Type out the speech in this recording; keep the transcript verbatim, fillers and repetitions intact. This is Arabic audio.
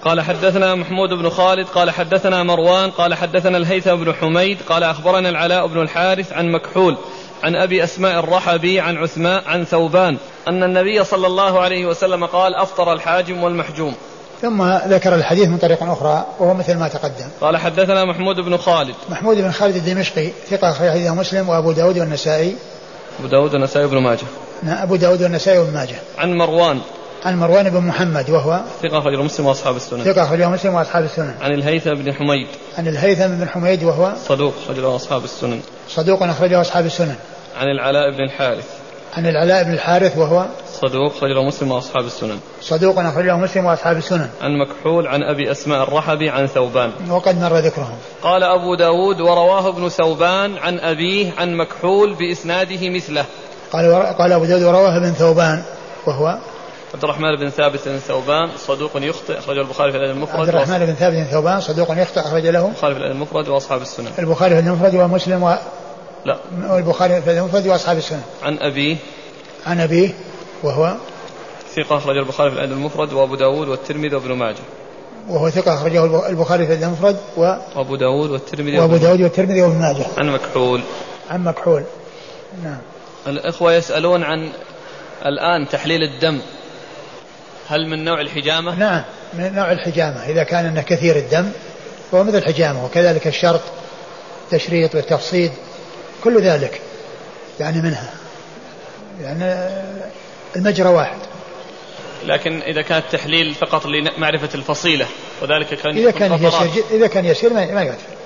قال حدثنا محمود بن خالد قال حدثنا مروان قال حدثنا الهيثم بن حميد قال أخبرنا العلاء بن الحارث عن مكحول عن أبي أسماء الرحبي عن عثمان عن ثوبان أن النبي صلى الله عليه وسلم قال أفطر الحاجم والمحجوم. ثم ذكر الحديث من طريق أخرى وهو مثل ما تقدم. قال حدثنا محمود بن خالد محمود بن خالد الدمشقي ثقة أخرج حديثه مسلم وأبو داود والنسائي أبو داود والنسائي بن ماجه أبو داود والنسائي وابن ماجه. عن مروان عن مروان بن محمد وهو ثقة أخرجه مسلم وأصحاب السنن ثقة أخرجه مسلم وأصحاب السنن. عن الهيثم بن حميد عن الهيثم بن حميد وهو صدوق أخرجه أصحاب السنن صدوق أخرجه أصحاب السنن. عن العلاء بن الحارث عن العلاء بن الحارث وهو صدوق أخرجه مسلم وأصحاب السنن. صدوق أخرجه مسلم وأصحاب السنن. عن مكحول عن أبي أسماء الرحبي عن ثوبان وقد مر ذكرهم. قال أبو داود ورواه ابن ثوبان عن أبيه عن مكحول بإسناده مثله. قال قال أبو داود ورواه ابن ثوبان وهو عبد الرحمن بن ثابت بن ثوبان صدوق يخطئ أخرجه البخاري في الأدب المفرد. عبد الرحمن بن ثابت بن ثوبان صدوق يخطئ أخرج له البخاري في الأدب المفرد وأصحاب السنن. البخاري في المفرد ومسلم و... لا البخاري في المفرد وأصحاب السنن. عن أبيه عن أبيه وهو ثقة أخرجه البخاري في الأدب المفرد وأبو داود والترمذي وابن ماجه. وهو ثقة أخرجه البخاري في الأدب المفرد و... وأبو داود والترمذي وأبو داود والترمذي وابن ماجه. عن مكحول. عن مكحول. نعم. الإخوة يسألون عن الآن تحليل الدم هل من نوع الحجامة؟ نعم من نوع الحجامة إذا كان أنه كثير الدم فهو مثل الحجامة. وكذلك الشرط التشريط والتفصيل كل ذلك يعني منها يعني المجرى واحد. لكن إذا كان التحليل فقط لمعرفة الفصيلة وذلك كان إذا كان يسير إذا كان يسير ما يؤثر.